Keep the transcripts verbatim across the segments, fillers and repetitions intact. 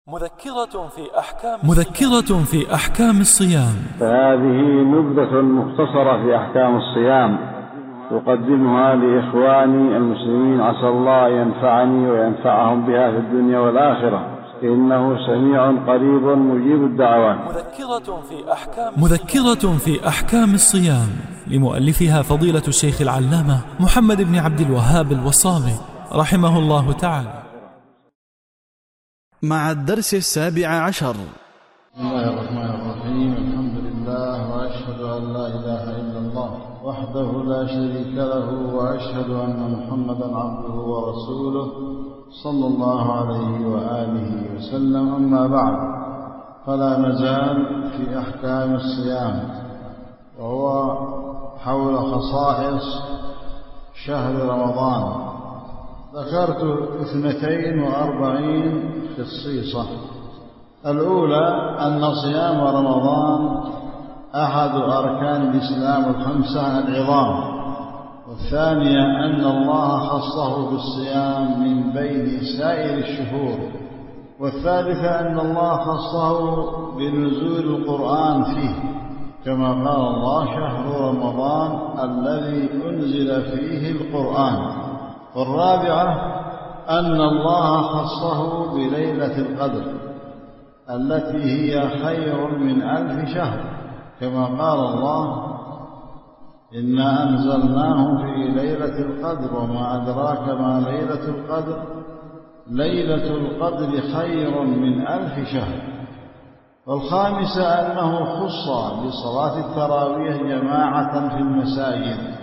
مذكرة في أحكام مذكرة في أحكام الصيام. فهذه نبذة مختصرة في أحكام الصيام أقدمها لإخواني المسلمين، عسى الله ينفعني وينفعهم بها في الدنيا والآخرة، إنه سميع قريب مجيب الدعوات. مذكرة في أحكام مذكرة في أحكام الصيام لمؤلفها فضيلة الشيخ العلامة محمد بن عبد الوهاب الوصابي رحمه الله تعالى، مع الدرس السابع عشر. بسم الله الرحمن الرحيم. الحمد لله، وأشهد أن لا إله إلا الله وحده لا شريك له، وأشهد أن محمدا عبده ورسوله صلى الله عليه وآله وسلم. أما بعد، فلا نزال في أحكام الصيام، وهو حول خصائص شهر رمضان. ذكرت اثنتين وأربعين خصيصة. الأولى أن صيام رمضان أحد أركان الإسلام الخمسة العظام. والثانية أن الله خصه بالصيام من بين سائر الشهور. والثالثة أن الله خصه بنزول القرآن فيه، كما قال الله: شهر رمضان الذي أنزل فيه القرآن. والرابعة أن الله خصه بليلة القدر التي هي خير من ألف شهر، كما قال الله: إنا أنزلناه في ليلة القدر وما أدراك ما ليلة القدر ليلة القدر خير من ألف شهر. والخامسة أنه خص بصلاة التراويح جماعة في المساجد.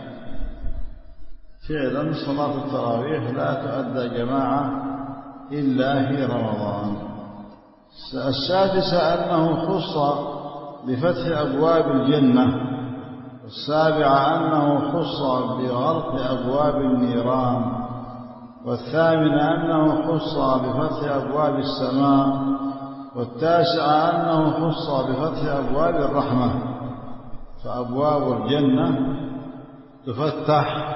فعلا صلاة التراويح لا تؤدى جماعة إلا في رمضان. السادسة أنه خص بفتح أبواب الجنة. والسابعة أنه خص بغلق أبواب النيران. والثامنة أنه خص بفتح أبواب السماء. والتاسعة أنه خص بفتح أبواب الرحمة. فأبواب الجنة تفتح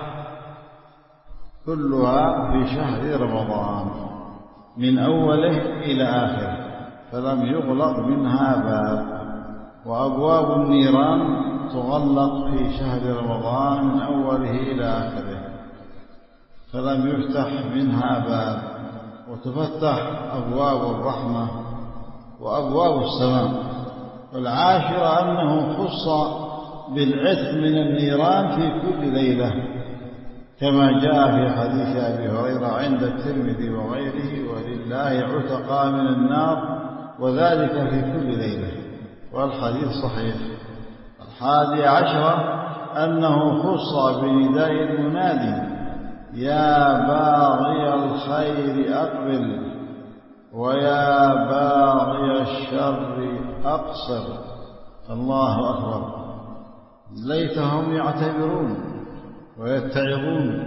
كلها في شهر رمضان من أوله إلى آخره، فلم يغلق منها باب. وأبواب النيران تغلق في شهر رمضان من أوله إلى آخره، فلم يفتح منها باب. وتفتح أبواب الرحمة وأبواب السماء. والعاشرة أنه خص بالعتق من النيران في كل ليلة، كما جاء في حديث أبي هريرة عند الترمذي وغيره: ولله عتقاء من النار وذلك في كل ليلة. والحديث صحيح. الحادي عشرة أنه خص بنداء المنادي: يا باغي الخير أقبل ويا باغي الشر أقصر. الله أكبر. ليتهم يعتبرون ويتعظون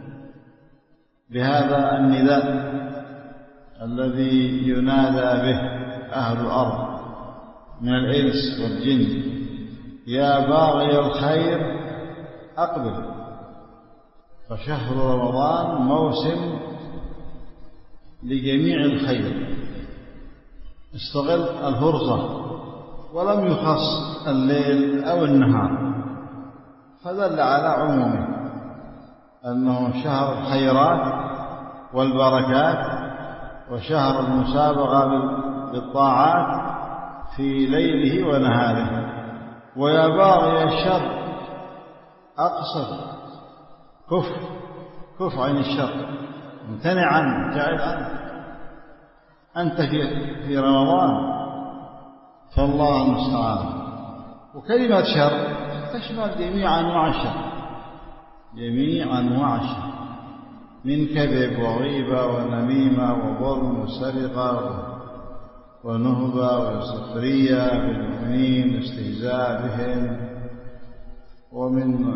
بهذا النداء الذي ينادى به أهل الأرض من الإنس والجن: يا باغي الخير أقبل. فشهر رمضان موسم لجميع الخير. استغل الفرصة، ولم يخص الليل أو النهار، فدل على عمومه أنه شهر الخيرات والبركات، وشهر المسابقة بالطاعات في ليله ونهاره. ويا باغي الشر أقصر. كف كف عن الشر، امتنع عنه، ابتعد عنه. أنت في رمضان، فالله المستعان. وكلمة شر تشمل جميع أنواع الشر، جميع أنواع الشر، من كذب وغيبة ونميمة وظلم وسرقة ونهبة وسخرية بالمؤمنين واستهزاء بهم، ومن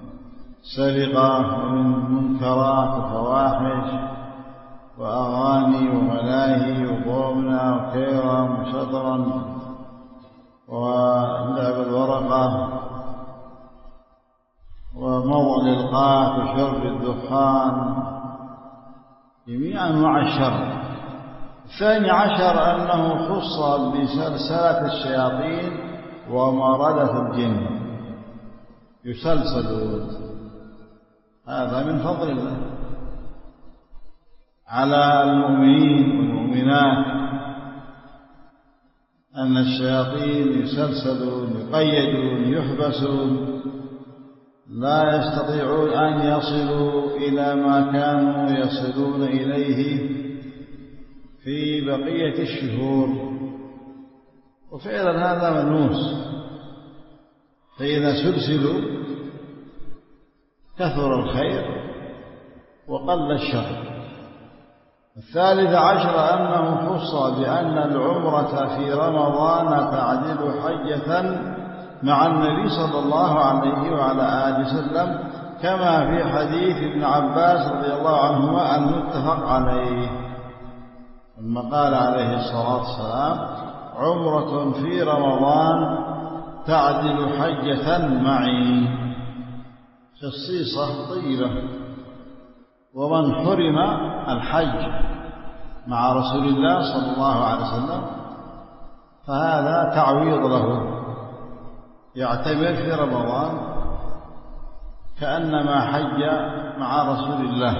سرقة ومن منكرات وفواحش وأغاني وملاهي وضمنة وكيرا وشطرا ولعب الورقة وموضع الإلقاء وشرب الدخان، جميع أنواع الشر الثاني عشر أنه خص بسلسلة الشياطين ومردة الجن يسلسلون، هذا من فضل الله على المؤمنين والمؤمنات، أن الشياطين يسلسلون يقيدون يحبسون، لا يستطيعون أن يصلوا إلى ما كانوا يصلون إليه في بقية الشهور. وفعلا هذا ملموس، فإذا سلسلوا كثر الخير وقل الشر. الثالث عشر أنه خص بأن العمرة في رمضان تعدل حجة مع النبي صلى الله عليه وعلى آله وسلم، كما في حديث ابن عباس رضي الله عنهما المتفق عليه، لما قال عليه الصلاة والسلام: عمرة في رمضان تعدل حجة معي. خصيصة طيبة. ومن حرم الحج مع رسول الله صلى الله عليه وسلم فهذا تعويض له، يعتمر في رمضان كأنما حج مع رسول الله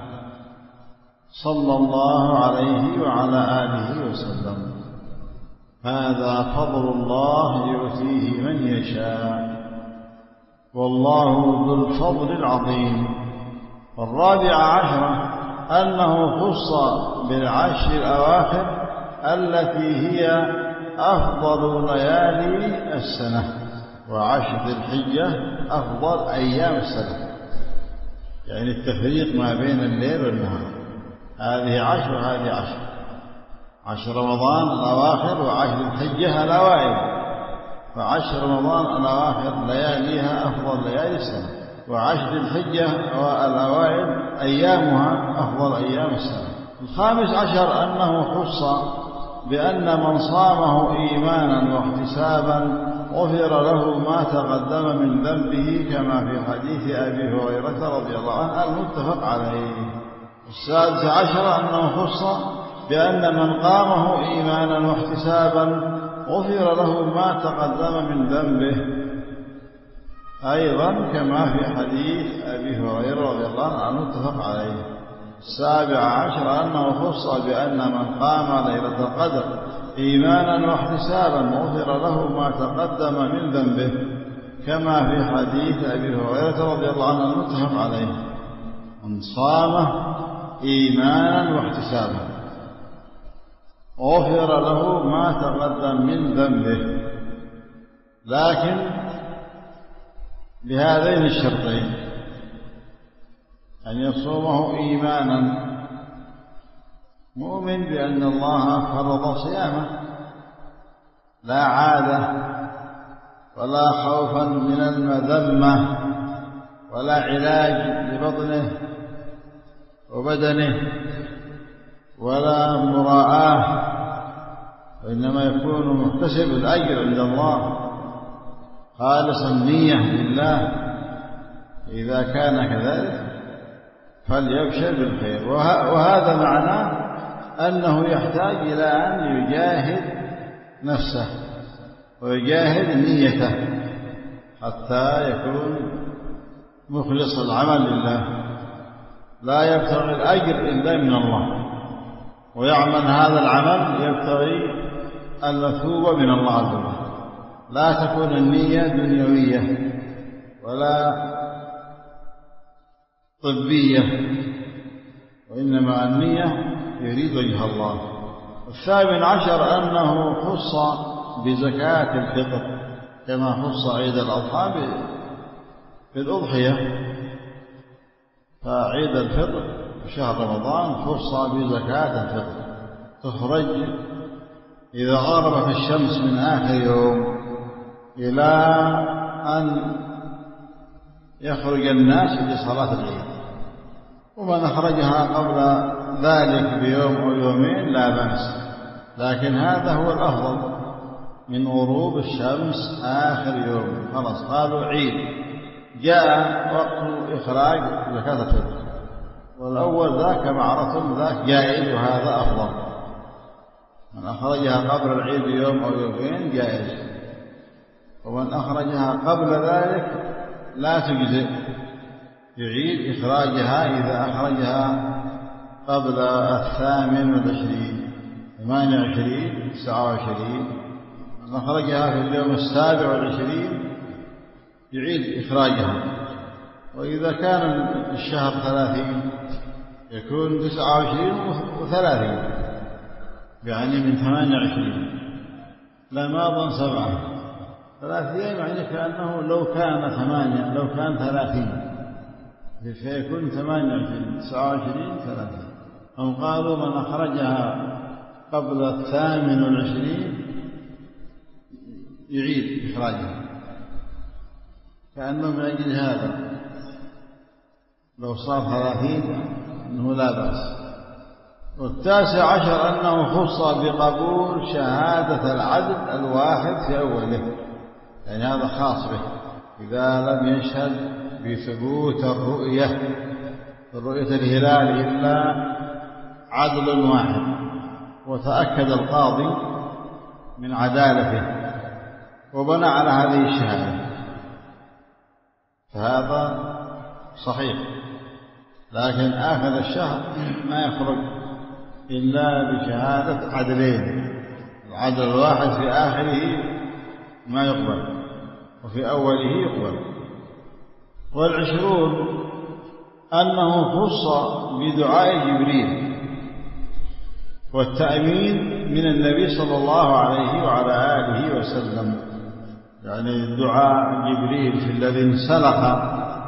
صلى الله عليه وعلى آله وسلم. هذا فضل الله يؤتيه من يشاء، والله ذو الفضل العظيم. والرابع عشرة أنه خص بالعشر الأواخر التي هي أفضل ليالي السنة، وعشر ذي الحجة أفضل أيام السنة، يعني التفريق ما بين الليل والنهار. هذه عشر وهذه عشر، عشر رمضان الأواخر وعشر الحجة الأوائل، فعشر رمضان الأواخر لياليها أفضل ليالي السنة، وعشر الحجة الأوائل أيامها أفضل أيام السنة. الخامس عشر أنه خص بأن من صامه إيمانا واحتسابا غفر له ما تقدم من ذنبه، كما في حديث أبي هريرة رضي الله عنه المتفق عليه. السادس عشر أنه خص بأن من قامه إيمانا واحتسابا غفر له ما تقدم من ذنبه، أيضا كما في حديث أبي هريرة رضي الله عنه المتفق عليه. السابع عشر أنه خص بأن من قام ليلة القدر إيمانا واحتسابا غفر له ما تقدم من ذنبه، كما في حديث أبي هريرة رضي الله عنه المتفق عليه: من صام إيمانا واحتسابا غفر له ما تقدم من ذنبه، لكن بهذين الشرطين: أن يصومه إيمانا مؤمن بأن الله فرض صيامه، لا عادة ولا خوفا من المذمة ولا علاج لبطنه وبدنه ولا مراءة، وإنما يكون محتسب الأجر عند الله خالصا النية لله. إذا كان كذلك فليبشر بالخير. وهذا معناه أنه يحتاج إلى أن يجاهد نفسه ويجاهد نيته حتى يكون مخلص العمل لله، لا يبتغي الأجر إلا من الله، ويعمل هذا العمل يبتغي المثوبة من الله عز وجل. لا تكون النية دنيوية ولا طبية، وإنما النية يريد وجه الله. الثامن عشر أنه خص بزكاة الفطر، كما خص عيد الأضحى بالأضحية، فعيد الفطر في شهر رمضان خص بزكاة الفطر، تخرج إذا غربت الشمس من آخر يوم إلى أن يخرج الناس لصلاة العيد، ومن أخرجها قبل ذلك بيوم أو يومين لا بأس، لكن هذا هو الأفضل من غروب الشمس آخر يوم. خلاص قالوا عيد، جاء وقت إخراج زكاة الفطر، والأول ذاك معرة ذاك جائز وهذا أفضل. من أخرجها قبل العيد بيوم أو يومين جائز، ومن أخرجها قبل ذلك لا تجزئ، يعيد إخراجها إذا أخرجها قبل الثامن والعشرين، ثمانية وعشرين، تسعة وعشرين. من أخرجها في اليوم السابع والعشرين يعيد إخراجها. وإذا كان الشهر ثلاثين يكون تسعة وعشرين وثلاثين، يعني من ثمانية وعشرين لا ماضا سبعة، ثلاث أيام يعني كأنه لو كان ثمانية لو كان ثلاثين فيكون ثمانية وعشرين، تسعة وعشرين، ثلاثين. هم قالوا من أخرجها قبل الثامن والعشرين يعيد إخراجها، كأنه من أجل هذا لو صار ثلاثين أنه لا بأس. والتاسع عشر أنه خص بقبول شهادة العدل الواحد في أوله، يعني هذا خاص به إذا لم يشهد بثبوت الرؤية الرؤية الهلال إلا عدل واحد وتأكد القاضي من عدالته وبنى على هذه الشهادة، فهذا صحيح. لكن آخر الشهر ما يخرج إلا بشهادة عدلين، العدل الواحد في آخره ما يقبل وفي أوله يقبل. والعشرون أنه خص بدعاء جبريل والتأمين من النبي صلى الله عليه وعلى آله وسلم، يعني دعاء جبريل في الذي انسلخ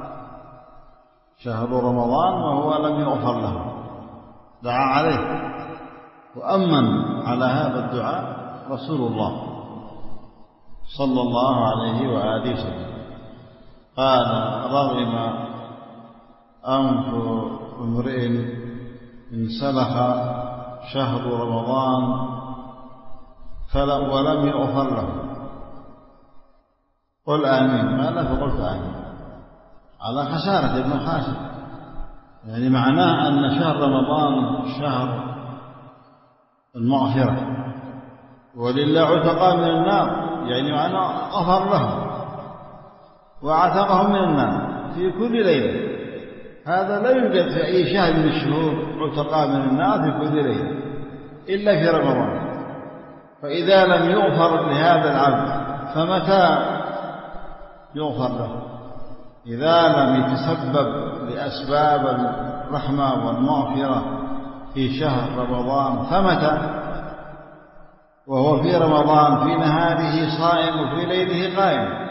شهر رمضان وهو لم يغفر له، دعا عليه وأمن على هذا الدعاء رسول الله صلى الله عليه وآله وسلم. قال رغم أنف امرئ انسلخ شهر رمضان ولم يغفر له. قل آمين، قال فقلت آمين، على خسارة ابن خاسر، يعني معناه أن شهر رمضان شهر المغفرة ولله عتقاء من النار، يعني معناه غفر لهم وعتقهم من النار في كل ليلة. هذا لا يوجد في أي شهر من الشهور عتقاء من النار في كل ليلة إلا في رمضان. فإذا لم يغفر لهذا العبد فمتى يغفر له؟ إذا لم يتسبب لأسباب الرحمة والمغفرة في شهر رمضان فمتى؟ وهو في رمضان في نهاره صائم وفي ليله قائم،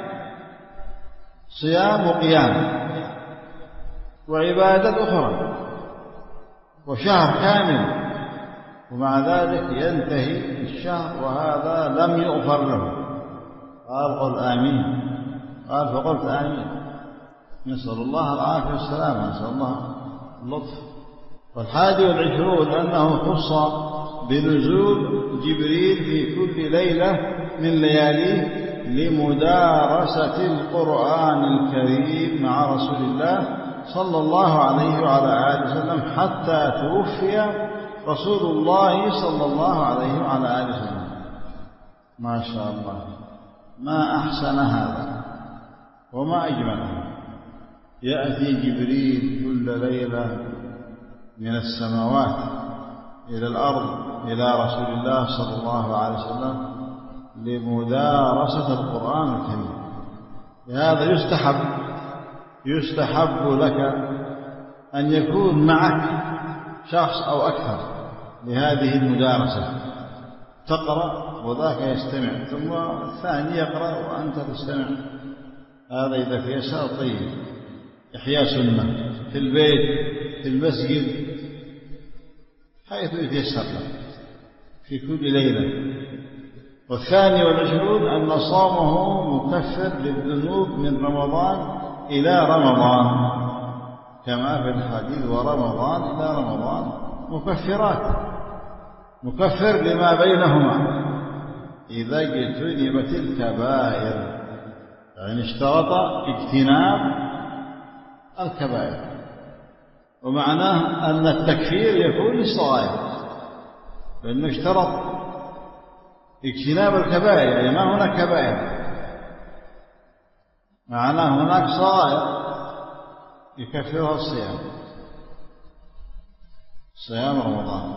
صيام وقيام وعبادة أخرى وشهر كامل، ومع ذلك ينتهي الشهر وهذا لم يغفر له. قال قل آمين، قال فقلت آمين. نسأل الله العافية والسلامة، نسأل الله اللطف. والحادي والعشرون أنه خص بنزول جبريل في كل ليلة من لياليه لمدارسة القرآن الكريم مع رسول الله صلى الله عليه وعلى آله وسلم حتى توفي رسول الله صلى الله عليه وعلى آله وسلم. ما شاء الله، ما أحسن هذا وما أجمله. يأتي جبريل كل ليلة من السماوات إلى الأرض إلى رسول الله صلى الله عليه وسلم لمدارسة القرآن الكريم. لهذا يستحب يستحب لك أن يكون معك شخص أو أكثر لهذه المدارسة، تقرأ وذاك يستمع، ثم الثاني يقرأ وأنت تستمع. هذا إذا في يسار طيب، إحياء سنة في البيت في المسجد حيث يتيسر لك في كل ليلة. والثاني والعشرون أن صومه مكفر للذنوب من رمضان إلى رمضان، كما في الحديث ورمضان إلى رمضان مكفرات، مكفر لما بينهما إذا اجتنبت الكبائر، يعني اشترط اجتناب الكبائر. ومعناه أن التكفير يكون للصغائر، لأنه اشترط اجتناب الكبائر، يعني ما هناك كبائر، معناه هناك صغائر يكفرها الصيام، صيام رمضان.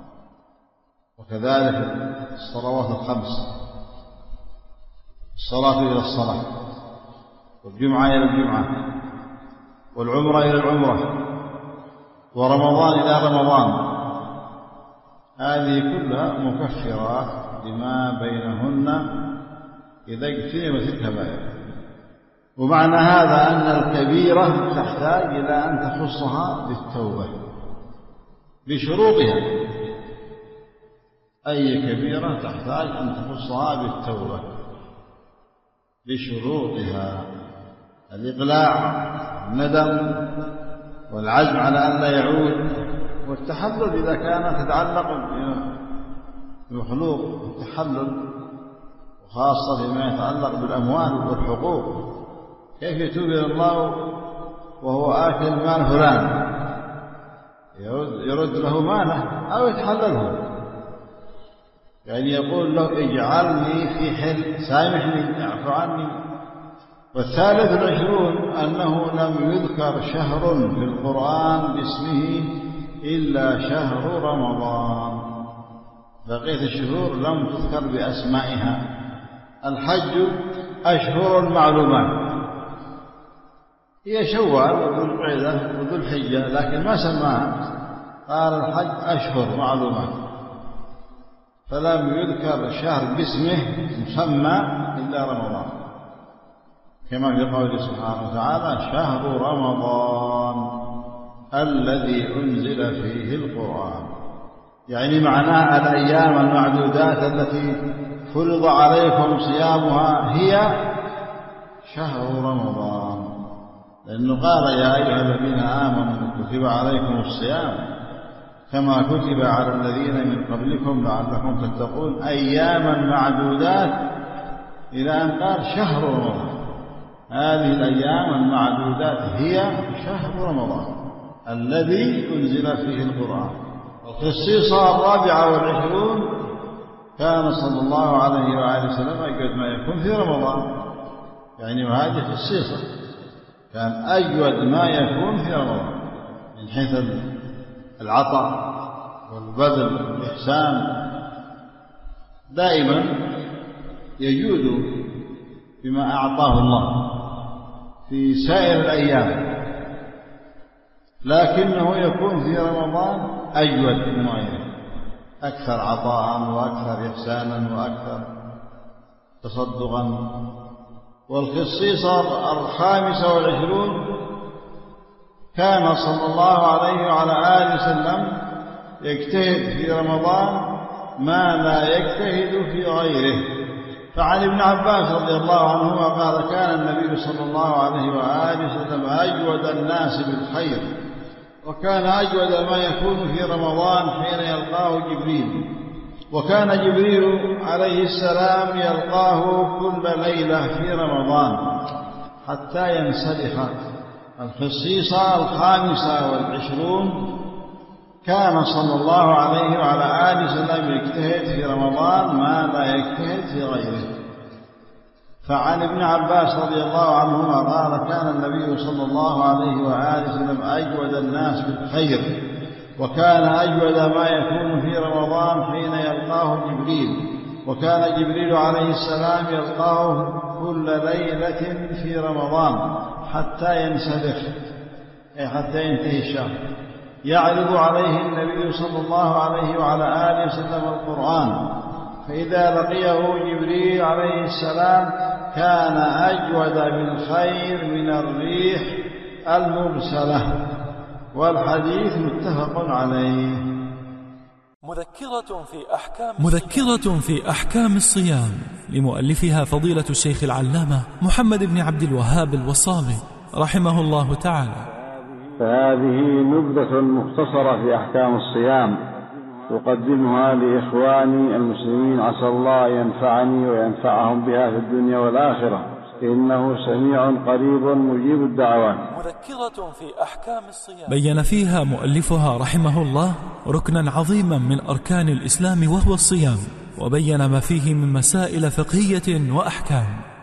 وكذلك الصلوات الخمس، الصلاة إلى الصلاة، والجمعة إلى الجمعة، والعمرة إلى العمرة، ورمضان إلى رمضان، هذه كلها مكفرات لما بينهن إذا اجتنبت الكبائر. ومعنى هذا أن الكبيرة تحتاج إلى أن تخصها بالتوبة بشروطها. أي كبيرة تحتاج أن تخصها بالتوبة بشروطها: الإقلاع، الندم، والعزم على أن لا يعود، والتحلل إذا كانت تتعلق بمخلوق، التحلل وخاصة فيما يتعلق بالأموال والحقوق. كيف يتوب إلى الله وهو آكل مال فلان؟ يرد له ماله أو يتحلله، يعني يقول له اجعلني في حل، سامحني، اعف عني. والثالث العشرون أنه لم يذكر شهر في القرآن باسمه إلا شهر رمضان، بقية الشهور لم تذكر بأسمائها. الحج أشهر معلومات، هي شوال وذو القعدة وذو الحجة، لكن ما سماها، قال الحج أشهر معلومات، فلم يذكر شهر باسمه مسمى إلا رمضان، كما في قوله سبحانه وتعالى: شهر رمضان الذي أنزل فيه القرآن. يعني معناه الأيام المعدودات التي فرض عليكم صيامها هي شهر رمضان، لأنه قال: يا أيها الذين آمنوا كتب عليكم الصيام كما كتب على الذين من قبلكم لعلكم تتقون، أياما معدودات، إلى أن قال شهر رمضان. هذه الأيام المعدودات هي شهر رمضان الذي أنزل فيه القرآن. الخصيصة الرابعة والعشرون: كان صلى الله عليه وآله وسلم أجود ما يكون في رمضان، يعني وهذه خصيصة، كان أجود ما يكون في رمضان من حيث العطاء والبذل والإحسان، دائما يجود بما أعطاه الله في سائر الأيام، لكنه يكون في رمضان أجود من غيره، أكثر عطاء وأكثر إحسانا وأكثر تصدقا. والخصيصة الخامسة والعشرون: كان صلى الله عليه وعلى آله وسلم يجتهد في رمضان ما لا يجتهد في غيره. فعن ابن عباس رضي الله عنهما قال: كان النبي صلى الله عليه وآله وسلم أجود الناس بالخير، وكان أجود ما يكون في رمضان حين يلقاه جبريل، وكان جبريل عليه السلام يلقاه كل ليلة في رمضان حتى ينسلخ. الخصيصة الخامسة والعشرون: كان صلى الله عليه وعلى آله وسلم يجتهد في رمضان ما لا يجتهد في غيره. فعن ابن عباس رضي الله عنهما قال: كان النبي صلى الله عليه وآله وسلم أجود الناس بالخير، وكان أجود ما يكون في رمضان حين يلقاه جبريل، وكان جبريل عليه السلام يلقاه كل ليلة في رمضان حتى ينسلخ، أي حتى ينتهي الشهر. يعرض عليه النبي صلى الله عليه وعلى آله وسلم القرآن، فإذا لقيه جبريل عليه السلام كان أجود بالخير من الريح المرسلة. والحديث متفق عليه. مذكرة في أحكام مذكرة في أحكام الصيام لمؤلفها فضيلة الشيخ العلامة محمد بن عبد الوهاب الوصابي رحمه الله تعالى. فهذه نبذة مختصرة في أحكام الصيام أقدمها لإخواني المسلمين، عسى الله ينفعني وينفعهم بها في الدنيا والآخرة، إنه سميع قريب مجيب الدعوات. مذكرة في أحكام الصيام بين فيها مؤلفها رحمه الله ركنا عظيما من أركان الإسلام وهو الصيام، وبين ما فيه من مسائل فقهية وأحكام.